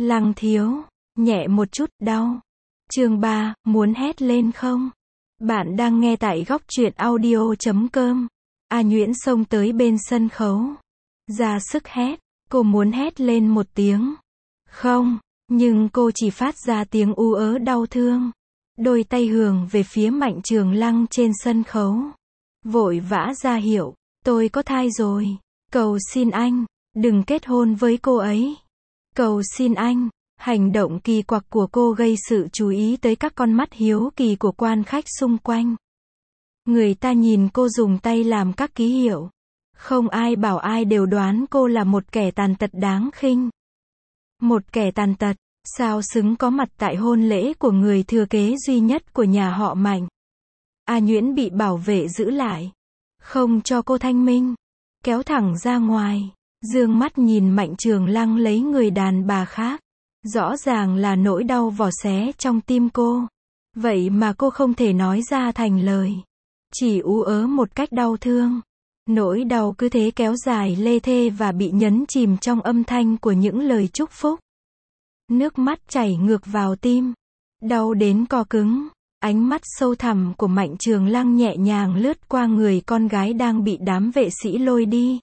Lăng thiếu, nhẹ một chút, đau. Chương 3, muốn hét lên không? Bạn đang nghe tại góc truyện audio.com. A Nhuyễn xông tới bên sân khấu. Ra sức hét, cô muốn hét lên một tiếng. Không, nhưng cô chỉ phát ra tiếng u ớ đau thương. Đôi tay hướng về phía Mạnh Trường Lăng trên sân khấu. Vội vã ra hiệu, tôi có thai rồi. Cầu xin anh, đừng kết hôn với cô ấy. Cầu xin anh. Hành động kỳ quặc của cô gây sự chú ý tới các con mắt hiếu kỳ của quan khách xung quanh. Người ta nhìn cô dùng tay làm các ký hiệu. Không ai bảo ai đều đoán cô là một kẻ tàn tật đáng khinh. Một kẻ tàn tật, sao xứng có mặt tại hôn lễ của người thừa kế duy nhất của nhà họ Mạnh. A Nhuyễn bị bảo vệ giữ lại. Không cho cô thanh minh. Kéo thẳng ra ngoài. Dương mắt nhìn Mạnh Trường Lăng lấy người đàn bà khác. Rõ ràng là nỗi đau vò xé trong tim cô. Vậy mà cô không thể nói ra thành lời. Chỉ ú ớ một cách đau thương. Nỗi đau cứ thế kéo dài lê thê và bị nhấn chìm trong âm thanh của những lời chúc phúc. Nước mắt chảy ngược vào tim. Đau đến co cứng. Ánh mắt sâu thẳm của Mạnh Trường Lăng nhẹ nhàng lướt qua người con gái đang bị đám vệ sĩ lôi đi.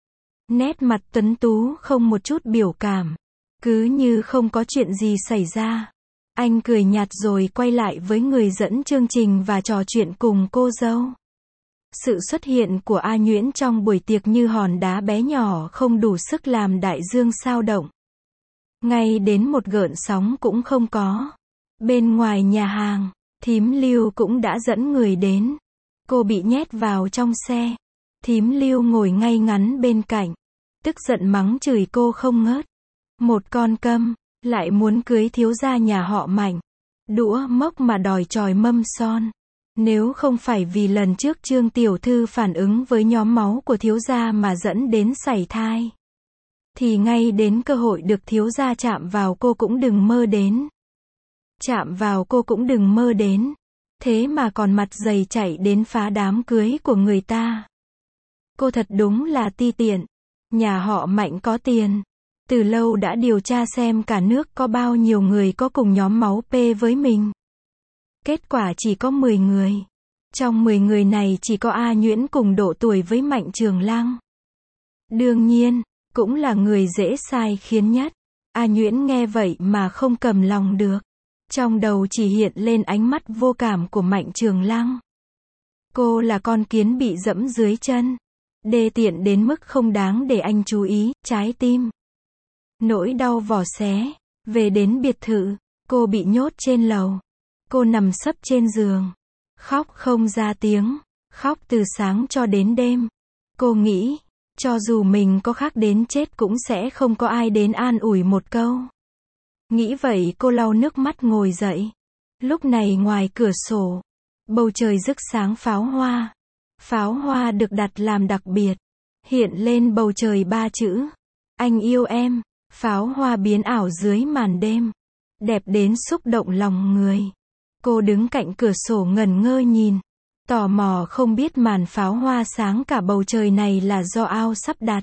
Nét mặt tuấn tú không một chút biểu cảm. Cứ như không có chuyện gì xảy ra. Anh cười nhạt rồi quay lại với người dẫn chương trình và trò chuyện cùng cô dâu. Sự xuất hiện của A Nhuyễn trong buổi tiệc như hòn đá bé nhỏ không đủ sức làm đại dương xao động. Ngay đến một gợn sóng cũng không có. Bên ngoài nhà hàng, thím Lưu cũng đã dẫn người đến. Cô bị nhét vào trong xe. Thím Lưu ngồi ngay ngắn bên cạnh. Tức giận mắng chửi cô không ngớt. Một con câm, lại muốn cưới thiếu gia nhà họ Mạnh. Đũa mốc mà đòi chòi mâm son. Nếu không phải vì lần trước Trương tiểu thư phản ứng với nhóm máu của thiếu gia mà dẫn đến sảy thai, thì ngay đến cơ hội được thiếu gia chạm vào cô cũng đừng mơ đến. Chạm vào cô cũng đừng mơ đến. Thế mà còn mặt dày chạy đến phá đám cưới của người ta. Cô thật đúng là ti tiện. Nhà họ Mạnh có tiền. Từ lâu đã điều tra xem cả nước có bao nhiêu người có cùng nhóm máu P với mình. Kết quả chỉ có 10 người. Trong 10 người này chỉ có A Nhuyễn cùng độ tuổi với Mạnh Trường Lăng. Đương nhiên, cũng là người dễ sai khiến nhất. A Nhuyễn nghe vậy mà không cầm lòng được. Trong đầu chỉ hiện lên ánh mắt vô cảm của Mạnh Trường Lăng. Cô là con kiến bị dẫm dưới chân. Đê tiện đến mức không đáng để anh chú ý, trái tim. Nỗi đau vò xé. Về đến biệt thự, cô bị nhốt trên lầu. Cô nằm sấp trên giường. Khóc không ra tiếng. Khóc từ sáng cho đến đêm. Cô nghĩ, cho dù mình có khóc đến chết cũng sẽ không có ai đến an ủi một câu. Nghĩ vậy cô lau nước mắt ngồi dậy. Lúc này ngoài cửa sổ, bầu trời rực sáng pháo hoa. Pháo hoa được đặt làm đặc biệt. Hiện lên bầu trời 3 chữ. Anh yêu em. Pháo hoa biến ảo dưới màn đêm. Đẹp đến xúc động lòng người. Cô đứng cạnh cửa sổ ngẩn ngơ nhìn. Tò mò không biết màn pháo hoa sáng cả bầu trời này là do ao sắp đặt.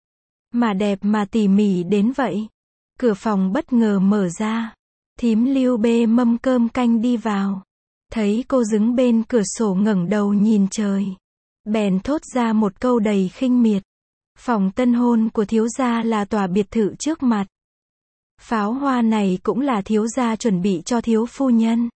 Mà đẹp mà tỉ mỉ đến vậy. Cửa phòng bất ngờ mở ra. Thím Lưu bê mâm cơm canh đi vào. Thấy cô đứng bên cửa sổ ngẩng đầu nhìn trời. Bèn thốt ra một câu đầy khinh miệt. Phòng tân hôn của thiếu gia là tòa biệt thự trước mặt. Pháo hoa này cũng là thiếu gia chuẩn bị cho thiếu phu nhân.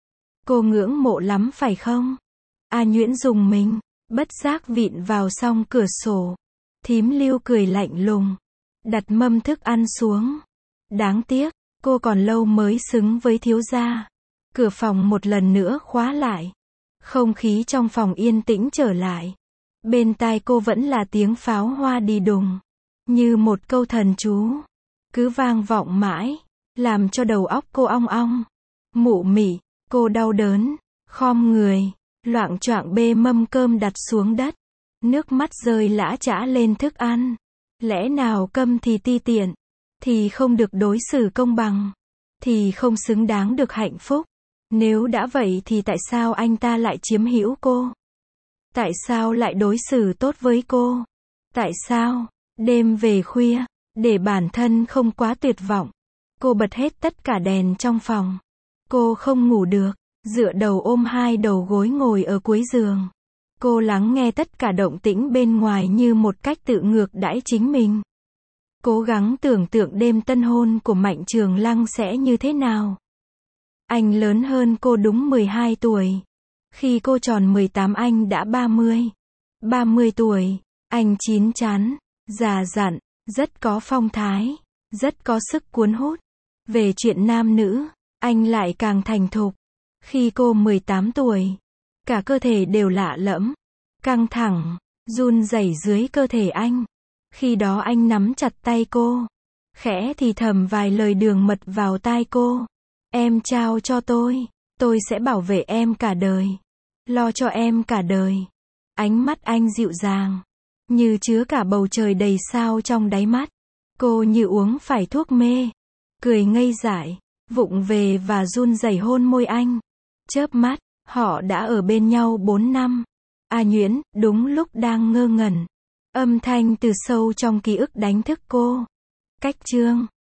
Cô ngưỡng mộ lắm phải không? A Nhuyễn dùng mình, bất giác vịn vào song cửa sổ. Thím Lưu cười lạnh lùng. Đặt mâm thức ăn xuống. Đáng tiếc, cô còn lâu mới xứng với thiếu gia. Cửa phòng một lần nữa khóa lại. Không khí trong phòng yên tĩnh trở lại. Bên tai cô vẫn là tiếng pháo hoa đi đùng. Như một câu thần chú. Cứ vang vọng mãi. Làm cho đầu óc cô ong ong. Mụ mị, cô đau đớn. Khom người. Loạng choạng bê mâm cơm đặt xuống đất. Nước mắt rơi lã chã lên thức ăn. Lẽ nào câm thì ti tiện. Thì không được đối xử công bằng. Thì không xứng đáng được hạnh phúc. Nếu đã vậy thì tại sao anh ta lại chiếm hữu cô? Tại sao lại đối xử tốt với cô? Tại sao, đêm về khuya, để bản thân không quá tuyệt vọng, Cô bật hết tất cả đèn trong phòng. Cô không ngủ được, dựa đầu ôm hai đầu gối ngồi ở cuối giường. Cô lắng nghe tất cả động tĩnh bên ngoài như một cách tự ngược đãi chính mình. Cố gắng tưởng tượng đêm tân hôn của Mạnh Trường Lăng sẽ như thế nào. Anh lớn hơn cô đúng 12 tuổi. Khi cô tròn 18 anh đã 30. 30 tuổi, anh chín chắn, già dặn, rất có phong thái, rất có sức cuốn hút. Về chuyện nam nữ, anh lại càng thành thục. Khi cô 18 tuổi, cả cơ thể đều lạ lẫm, căng thẳng, run rẩy dưới cơ thể anh. Khi đó anh nắm chặt tay cô, khẽ thì thầm vài lời đường mật vào tai cô. Em trao cho tôi sẽ bảo vệ em cả đời, lo cho em cả đời. Ánh mắt anh dịu dàng, như chứa cả bầu trời đầy sao trong đáy mắt. Cô như uống phải thuốc mê, cười ngây dại, vụng về và run rẩy hôn môi anh. Chớp mắt, họ đã ở bên nhau 4 năm. A Nhuyễn, đúng lúc đang ngơ ngẩn, âm thanh từ sâu trong ký ức đánh thức cô. Cách chương